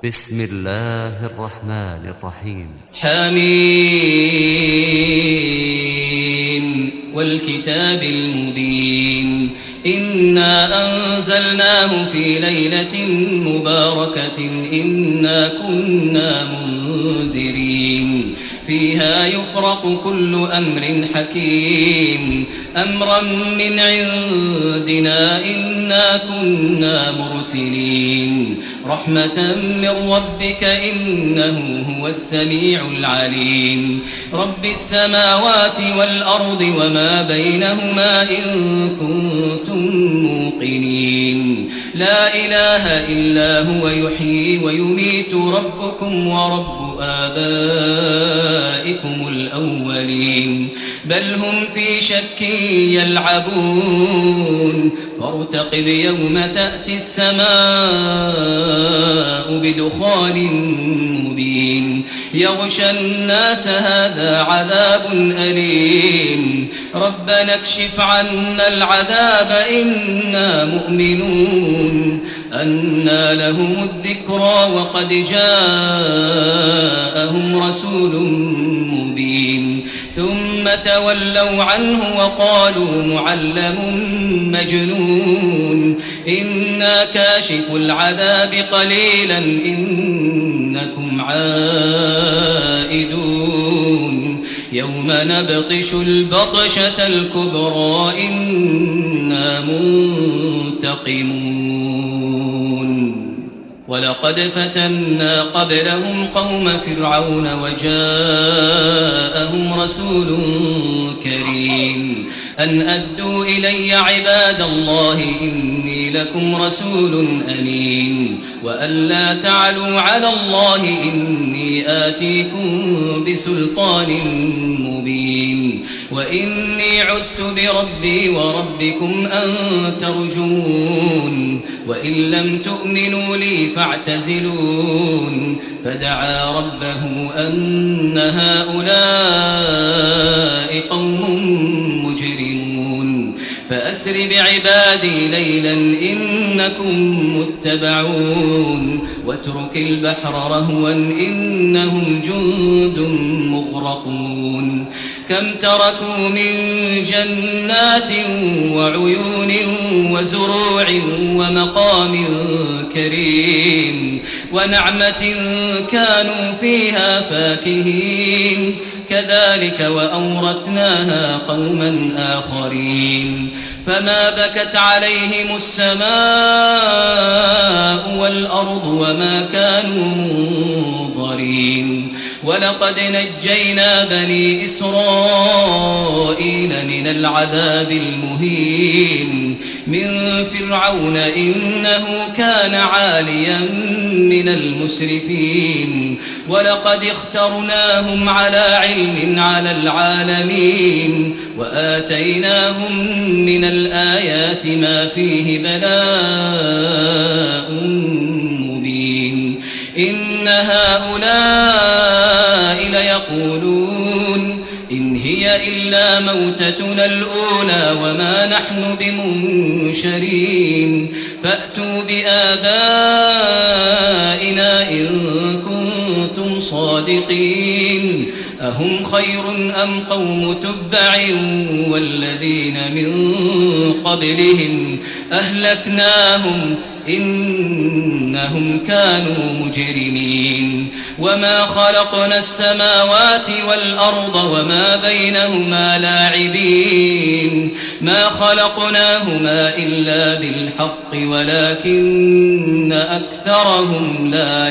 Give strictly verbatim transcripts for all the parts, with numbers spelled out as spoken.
بسم الله الرحمن الرحيم. حميم والكتاب المبين إنا أنزلناه في ليلة مباركة إنا كنا منذرين فيها يفرق كل أمر حكيم أمرا من عندنا إنا كنا مرسلين رحمة من ربك إنه هو السميع العليم رب السماوات والأرض وما بينهما إن كنتم موقنين لا إله إلا هو يحيي ويميت ربكم ورب آبائكم الأولين بل هم في شك يلعبون فارتقب يوم تأتي السماء بدخان مبين يغشى الناس هذا عذاب أليم ربنا اكشف عنا العذاب إنا مؤمنون أنى لهم الذكرى وقد جاءهم رسول مبين ثم تولوا عنه وقالوا معلم مجنون إنا كاشف العذاب قليلا إنكم عائدون يوم نبطش البطشة الكبرى إنا منتقمون ولقد فتنا قبلهم قوم فرعون وجاءهم رسول كريم أن أدوا إلي عباد الله إني لكم رسول أمين وأن لا تعلوا على الله إني آتيكم بسلطان مبين وإني عذت بربي وربكم أن ترجمون وإن لم تؤمنوا لي فاعتزلون فدعا ربه أن هؤلاء قوم مجرمون فأسر بعبادي ليلا إنكم متبعون واترك البحر رهوا إنهم جند مغرقون كم تركوا من جنات وعيون وزروع ومقام كريم ونعمة كانوا فيها فاكهين كذلك وأورثناها قوما آخرين فما بكت عليهم السماء والأرض وما كانوا منظرين ولقد نجينا بني إسرائيل من العذاب المهين من فرعون إنه كان عاليا من المسرفين ولقد اخترناهم على علم على العالمين وآتيناهم من الآيات ما فيه بلاء مبين إن هؤلاء ليقولون إن هي إلا موتتنا الأولى وما نحن بمنشرين فأتوا بآبائنا إن كنتم صادقين أهم خير أم قوم تبع والذين من قبلهم أهلكناهم إنهم كانوا مجرمين وما خلقنا السماوات والأرض وما بينهما لاعبين ما خلقناهما إلا بالحق ولكن أكثرهم لا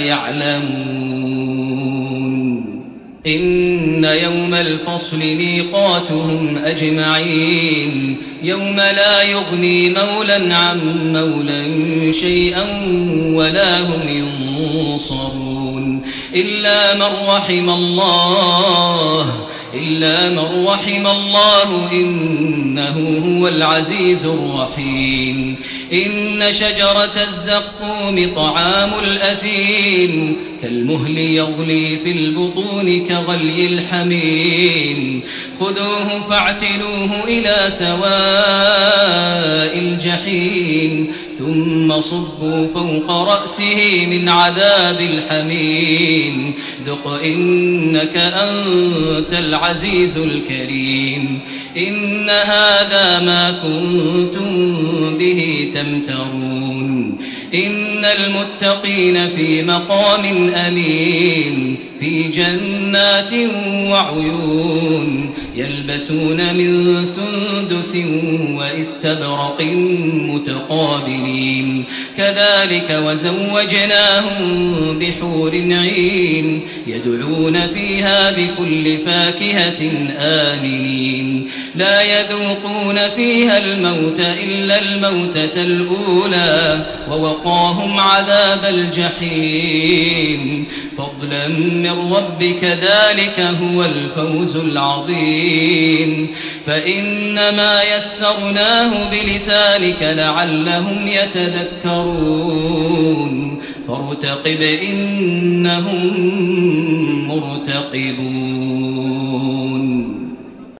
يعلمون إن يوم الفصل ميقاتهم أجمعين يوم لا يغني مولا عن مولا شيئا ولا هم ينصرون إلا من رحم الله إلا من رحم الله إنه هو العزيز الرحيم إن شجرة الزقوم طعام الأثيم كالمهل يغلي في البطون كغلي الحميم خذوه فاعتلوه إلى سواء الجحيم ثم صبوا فوق رأسه من عذاب الحميم ذق إنك أنت العزيز الكريم إن هذا ما كنتم به تمترون إن المتقين في مقام أمين في جنات وعيون يلبسون من سندس وإستبرق متقابلين كذلك وزوجناهم بحور عين يدعون فيها بكل فاكهة آمنين لا يذوقون فيها الموت إلا الموتة الأولى ووقاهم عذاب الجحيم فضلا من ربك ذلك هو الفوز العظيم فإنما يسرناه بلسانك لعلهم يتذكرون فارتقب إنهم مرتقبون